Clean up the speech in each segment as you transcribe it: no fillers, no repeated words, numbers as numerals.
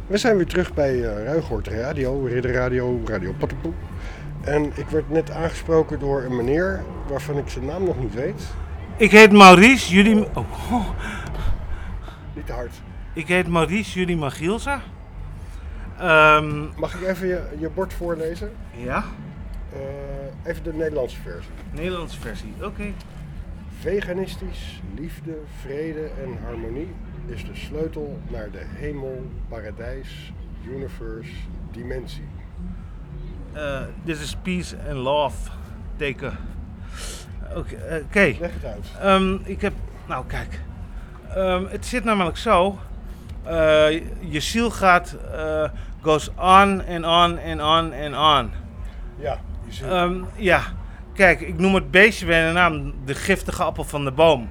We zijn weer terug bij Ruigoord Radio, Ridder Radio, Radio Pattenpoel. En ik werd net aangesproken door een meneer waarvan ik zijn naam nog niet weet. Ik heet Maurice, jullie... Niet te hard. Ik heet Maurice, jullie Magielsa. Mag ik even je bord voorlezen? Ja? Even de Nederlandse versie. Nederlandse versie, oké. Veganistisch, liefde, vrede en harmonie is de sleutel naar de hemel, paradijs, universe, dimensie. This is peace and love. Teken. Oké. Leg het uit. Ik heb... Nou, kijk. Het zit namelijk zo. Je ziel gaat... goes on and on and on and on. Ja, je ziel. Ja. Kijk, ik noem het beestje bij de naam de giftige appel van de boom.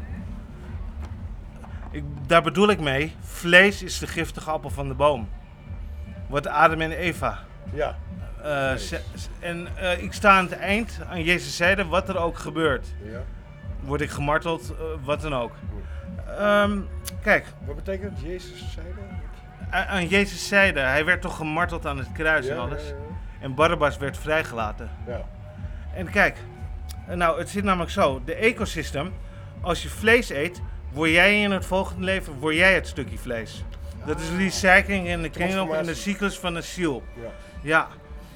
Daar bedoel ik mee, vlees is de giftige appel van de boom. Wordt Adam en Eva. Ja. Ik sta aan het eind, aan Jezus' zijde, wat er ook gebeurt. Ja. Word ik gemarteld, wat dan ook. Kijk. Wat betekent Jezus' zijde? Aan Jezus' zijde, hij werd toch gemarteld aan het kruis en alles. Ja. En Barabbas werd vrijgelaten. Ja. En kijk, nou het zit namelijk zo, de ecosystem, als je vlees eet, word jij in het volgende leven, word jij het stukje vlees. Dat is recycling in de kringloop en de cyclus van de ziel. Ja.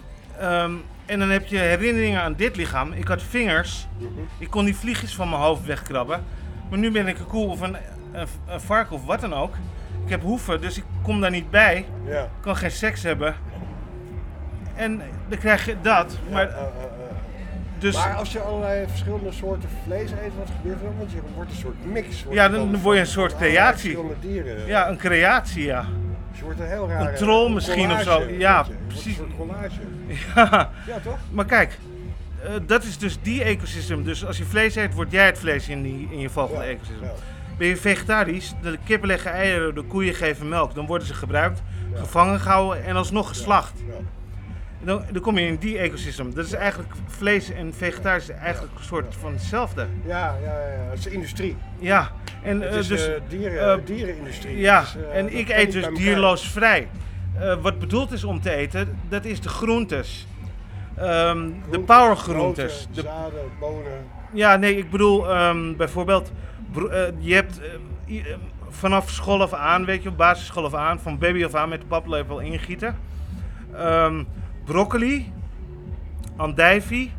En dan heb je herinneringen aan dit lichaam. Ik had vingers, ik kon die vliegjes van mijn hoofd wegkrabben. Maar nu ben ik een koe of een varken of wat dan ook. Ik heb hoeven, dus ik kom daar niet bij. Ja. Ik kan geen seks hebben. En dan krijg je dat. Maar, dus, maar als je allerlei verschillende soorten vlees eet, wat gebeurt er dan? Want je wordt een soort mix. Dan word je een soort creatie. Verschillende dieren. Ja, een creatie, ja. Dus je wordt een heel raar... Een troll misschien of zo. Ja, precies. Een soort collage. Ja, toch? Maar kijk, dat is dus die ecosystem. Dus als je vlees eet, word jij het vlees in je volgende ecosystem. Ja. Ben je vegetarisch, de kippen leggen eieren, de koeien geven melk. Dan worden ze gebruikt, gevangen gehouden en alsnog geslacht. Ja. Dan kom je in die ecosystem. Dat is eigenlijk vlees en vegetarisch eigenlijk een soort van hetzelfde. Ja. Het is industrie. Ja. En, het is dus dierenindustrie. Ja, en ik eet dus dierloos vrij. Wat bedoeld is om te eten, dat is de groentes. De powergroentes. De zaden, bonen. Ja, nee, ik bedoel bijvoorbeeld, je hebt vanaf school af aan, weet je, op basisschool af aan, van baby af aan met de paplepel ingieten. Broccoli, andijvie,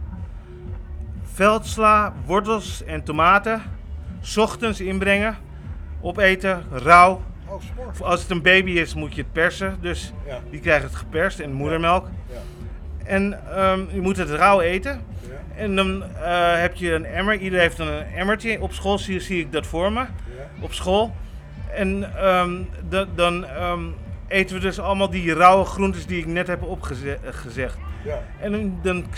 veldsla, wortels en tomaten. 's Ochtends inbrengen, opeten, rauw. Oh, als het een baby is moet je het persen, dus die krijgt het geperst en moedermelk. Ja. En je moet het rauw eten. Ja. En dan heb je een emmer, iedereen heeft een emmertje. Op school zie ik dat voor me, op school. En dan eten we dus allemaal die rauwe groentes die ik net heb opgezegd. Ja. En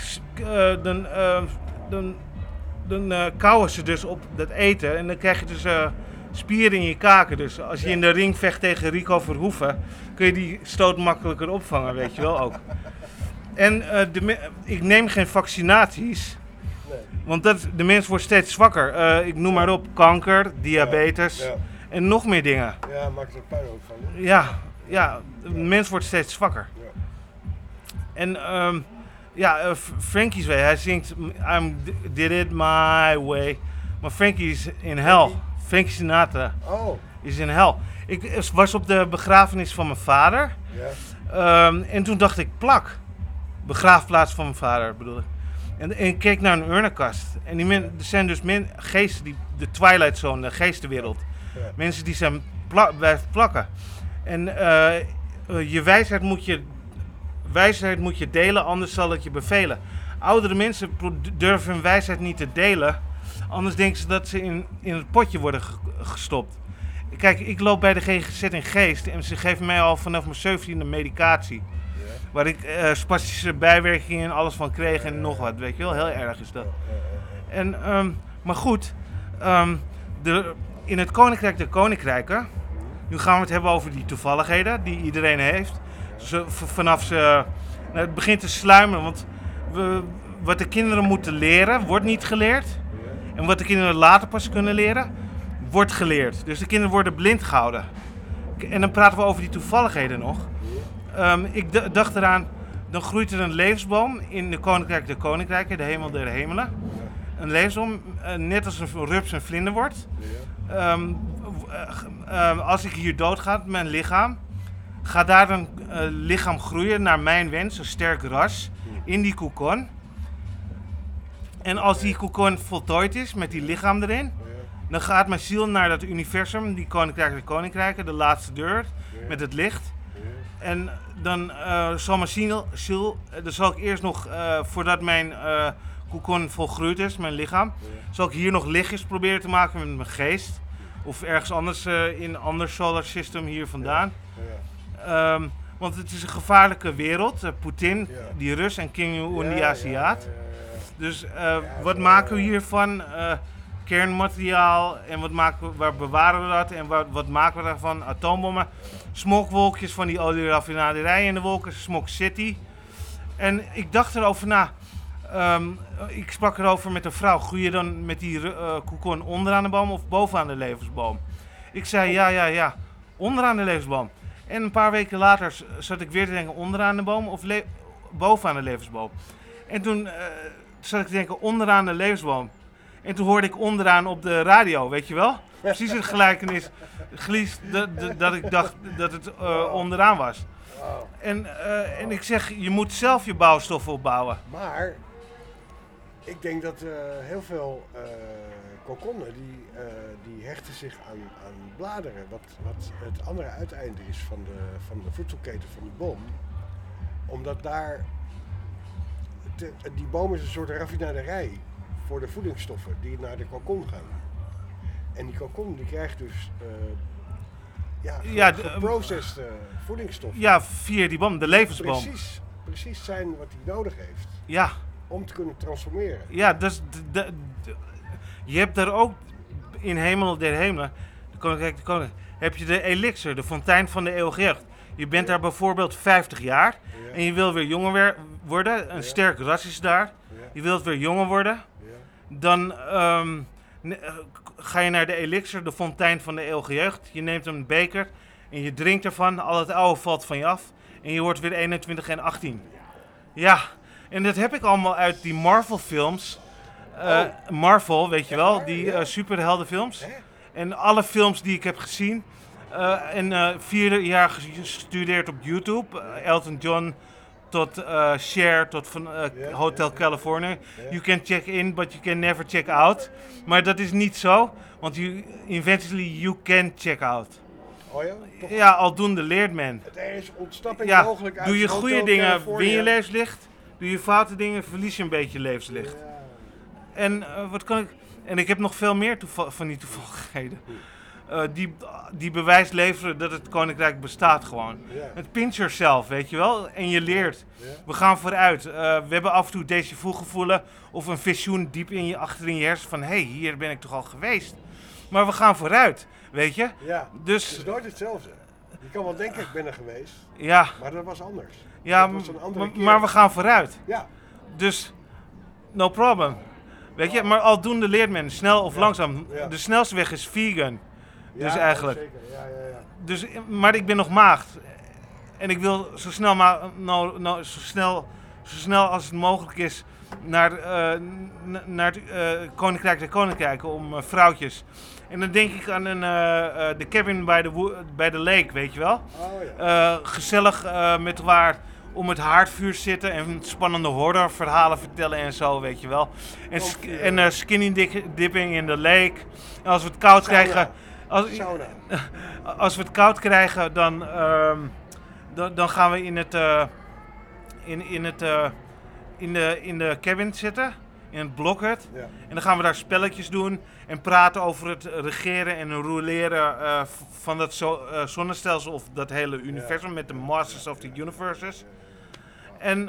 dan kauwen ze dus op dat eten en dan krijg je dus spieren in je kaken. Dus als je in de ring vecht tegen Rico Verhoeven, kun je die stoot makkelijker opvangen, weet je wel ook. En ik neem geen vaccinaties, want de mens wordt steeds zwakker. Ik noem maar op, kanker, diabetes en nog meer dingen. Ja, maakt er pijn ook van. Hè? Ja, de mens wordt steeds zwakker. Ja. En Frankie's Way, hij zingt I did it my way. Maar Frankie is in hel. Frankie Sinatra is in hel. Ik was op de begrafenis van mijn vader. Ja. En toen dacht ik, plak. Begraafplaats van mijn vader bedoel ik. En ik keek naar een urnenkast. En er zijn dus geesten, de Twilight Zone, de geestenwereld. Ja. Mensen die zijn blijven plakken. En je wijsheid moet je delen, anders zal het je bevelen. Oudere mensen durven hun wijsheid niet te delen, anders denken ze dat ze in het potje worden gestopt. Kijk, ik loop bij de GGZ in Geest en ze geven mij al vanaf mijn 17e medicatie. Ja. Waar ik spastische bijwerkingen en alles van kreeg en nog wat, weet je wel, heel erg is dat. En, maar goed, in het Koninkrijk der Koninkrijken, nu gaan we het hebben over die toevalligheden die iedereen heeft. Het begint te sluimeren, want wat de kinderen moeten leren, wordt niet geleerd. En wat de kinderen later pas kunnen leren, wordt geleerd. Dus de kinderen worden blind gehouden. En dan praten we over die toevalligheden nog. Ik dacht eraan, dan groeit er een levensboom in de Koninkrijk der Koninkrijken, de hemel der hemelen. Een levensboom, net als een rups een vlinder wordt. Als ik hier doodga, mijn lichaam, gaat daar een lichaam groeien naar mijn wens, een sterk ras, in die kokon. En als die kokon voltooid is, met die lichaam erin, dan gaat mijn ziel naar dat universum, die Koninkrijk der Koninkrijken, de laatste deur, met het licht. En dan zal mijn ziel, dan zal ik eerst nog, voordat mijn kokon volgroeid is, mijn lichaam, zal ik hier nog lichtjes proberen te maken met mijn geest. Of ergens anders in een ander solar system hier vandaan. Want het is een gevaarlijke wereld. Poetin, die Rus en Kim Jong-un, die Aziat. Dus wat maken we hiervan? Kernmateriaal en waar bewaren we dat en wat maken we daarvan? Atoombommen, smokwolkjes van die olieraffinaderijen in de wolken, Smog City. En ik dacht erover na. Ik sprak erover met een vrouw. Groei je dan met die kokon onderaan de boom of bovenaan de levensboom? Ik zei ja, onderaan de levensboom. En een paar weken later zat ik weer te denken onderaan de boom of bovenaan de levensboom. En toen zat ik te denken onderaan de levensboom. En toen hoorde ik onderaan op de radio, weet je wel? Precies het gelijkenis dat ik dacht dat het onderaan was. En ik zeg, je moet zelf je bouwstoffen opbouwen. Maar ik denk dat heel veel kokonnen die hechten zich aan bladeren. Wat het andere uiteinde is van de voedselketen van die boom. Omdat daar, die boom is een soort raffinaderij voor de voedingsstoffen die naar de kokon gaan. En die kokon die krijgt dus geprocessed voedingsstoffen. Ja, via die boom, de levensboom. Precies zijn wat hij nodig heeft. Ja. Om te kunnen transformeren. Ja, dus je hebt daar ook in Hemel der Hemelen, de Koninkrijk, heb je de elixir, de fontein van de eeuwige jeugd. Je bent daar bijvoorbeeld 50 jaar en je wil weer jonger worden. Een sterk ras is daar. Je wilt weer jonger worden. Dan ga je naar de elixir, de fontein van de eeuwige jeugd. Je neemt een beker en je drinkt ervan. Al het oude valt van je af. En je wordt weer 21 en 18. Ja, en dat heb ik allemaal uit die Marvel films. Marvel, weet je wel, die superheldenfilms. En alle films die ik heb gezien. En 4 jaar gestudeerd op YouTube. Elton John tot Cher, tot van Hotel California. You can check in, but you can never check out. Maar dat is niet zo, want eventually you can check out. Oh ja? Toch? Ja, aldoende leert men. Er is ontsnapping mogelijk uit. Doe je goede dingen, win je levenslicht. Doe je foute dingen, verlies je een beetje levenslicht. Ja. En wat kan ik... En ik heb nog veel meer van die toevalligheden. Die bewijs leveren dat het koninkrijk bestaat gewoon. Ja. Het pinch yourself, weet je wel. En je leert. Ja. We gaan vooruit. We hebben af en toe déjà vu gevoelen. Of een visioen diep achter in je hersen van... Hé, hier ben ik toch al geweest. Maar we gaan vooruit, weet je. Ja, dus, het is nooit hetzelfde. Je kan wel denken, ik ben er geweest. Ja. Maar dat was anders. Ja, maar we gaan vooruit. Ja. Dus, no problem. Weet je, maar aldoende leert men, snel of langzaam. Ja. De snelste weg is vegan. Dus eigenlijk. Zeker. Ja. Dus, maar ik ben nog maagd. En ik wil zo snel als het mogelijk is naar het Koninkrijk der Koninkrijken om vrouwtjes. En dan denk ik aan de cabin bij de lake, weet je wel. Oh, ja. Gezellig met waar om het haardvuur zitten en spannende horrorverhalen vertellen en zo, weet je wel. En skinny dipping in de lake. En als we het koud krijgen... Als we het koud krijgen, dan gaan we in de cabin zitten, in het blokhut. Ja. En dan gaan we daar spelletjes doen en praten over het regeren en roleren van dat zonnestelsel of dat hele universum met de Masters of the Universes. En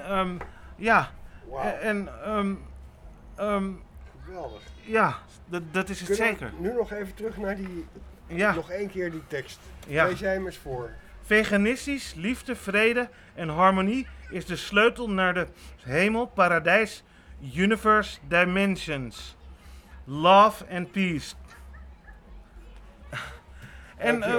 geweldig. Ja, dat is het zeker. Nu nog even terug naar die... Ja. Nog één keer die tekst. Ja. Lees jij hem eens voor. Veganistisch, liefde, vrede en harmonie is de sleutel naar de hemel, paradijs, universe, dimensions. Love and peace. En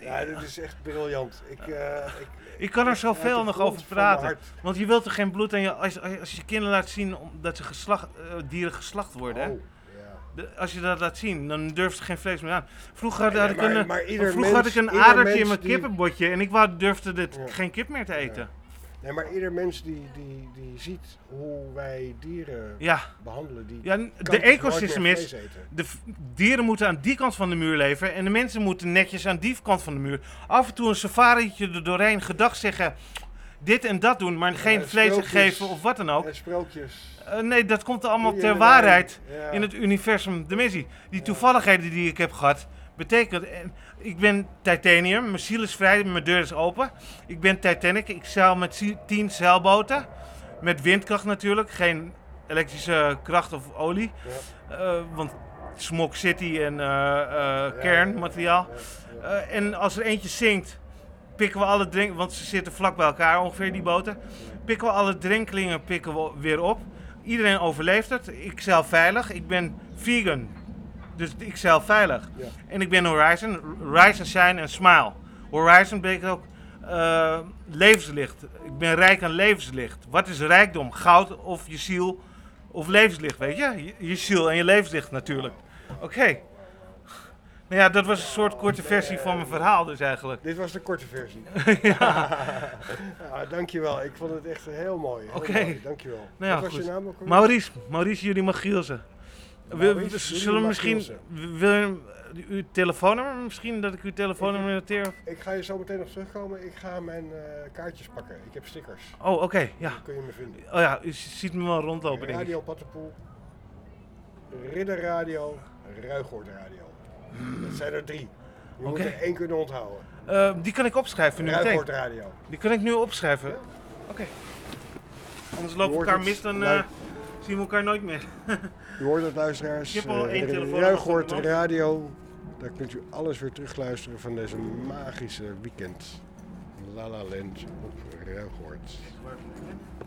Ja, dit is echt briljant. Ik kan er zoveel nog over praten. Hart. Want je wilt er geen bloed aan je... Als je kinderen laat zien dat ze dieren geslacht worden, hè? Oh, ja. Als je dat laat zien, dan durft ze geen vlees meer aan. Vroeger had ik een ieder adertje in mijn die- kippenbotje en ik durfde geen kip meer te eten. Ja. Nee, maar ieder mens die ziet hoe wij dieren Ja, behandelen, die ja kan de nooit ecosystem meer is, vlees eten. dieren moeten aan die kant van de muur leven en de mensen moeten netjes aan die kant van de muur. Af en toe een safari'tje er doorheen, gedag zeggen, dit en dat doen, maar geen vlees sprookjes. geven of wat dan ook. En sprookjes. Nee, dat komt allemaal ter Goeie waarheid ja. in het universum. Dimensie. Die toevalligheden die ik heb gehad, betekent... Ik ben titanium, mijn ziel is vrij, mijn deur is open. Ik ben Titanic, ik zeil met 10 zeilboten. Met windkracht natuurlijk, geen elektrische kracht of olie. Ja. Want Smog City en kernmateriaal. Ja. En als er eentje zinkt, pikken we alle drinken, want ze zitten vlak bij elkaar ongeveer die boten. Pikken we alle drenkelingen weer op. Iedereen overleeft het. Ik zeil veilig. Ik ben vegan. Dus ik zeil veilig. Ja. En ik ben Horizon. Rise and shine en smile. Horizon betekent ook levenslicht. Ik ben rijk aan levenslicht. Wat is rijkdom? Goud of je ziel of levenslicht, weet je? Je ziel en je levenslicht natuurlijk. Oké. Nou ja, dat was een soort korte versie van mijn verhaal dus eigenlijk. Dit was de korte versie. Ja. Ja, dankjewel. Ik vond het echt heel mooi. Heel Oké. mooi. Dankjewel. Nou ja, Wat was goed. je naam ook alweer? Maurice Jullie Magielsen. Maurice Zullen we misschien... Wil je uw telefoonnummer misschien? Dat ik uw telefoonnummer noteer? Ik ga je zo meteen nog terugkomen. Ik ga mijn kaartjes pakken. Ik heb stickers. Oh, oké. Ja. Dan kun je me vinden. Oh ja, u ziet me wel rondlopen, denk ik. Radio Pattenpoel, Ridder Radio, Ruigoord Radio. Dat zijn er 3. Je moet Oké. er 1 kunnen onthouden. Die kan ik opschrijven nu meteen. Ruigoord Radio. Die kan ik nu opschrijven. Ja. Oké. Anders lopen we hoort elkaar het mis, dan luid. zien we elkaar nooit meer. U hoort het, luisteraars. Ik heb al 1 telefoon. Ruigoord Radio. Daar kunt u alles weer terugluisteren van deze magische weekend. La La Land op Ruigoord.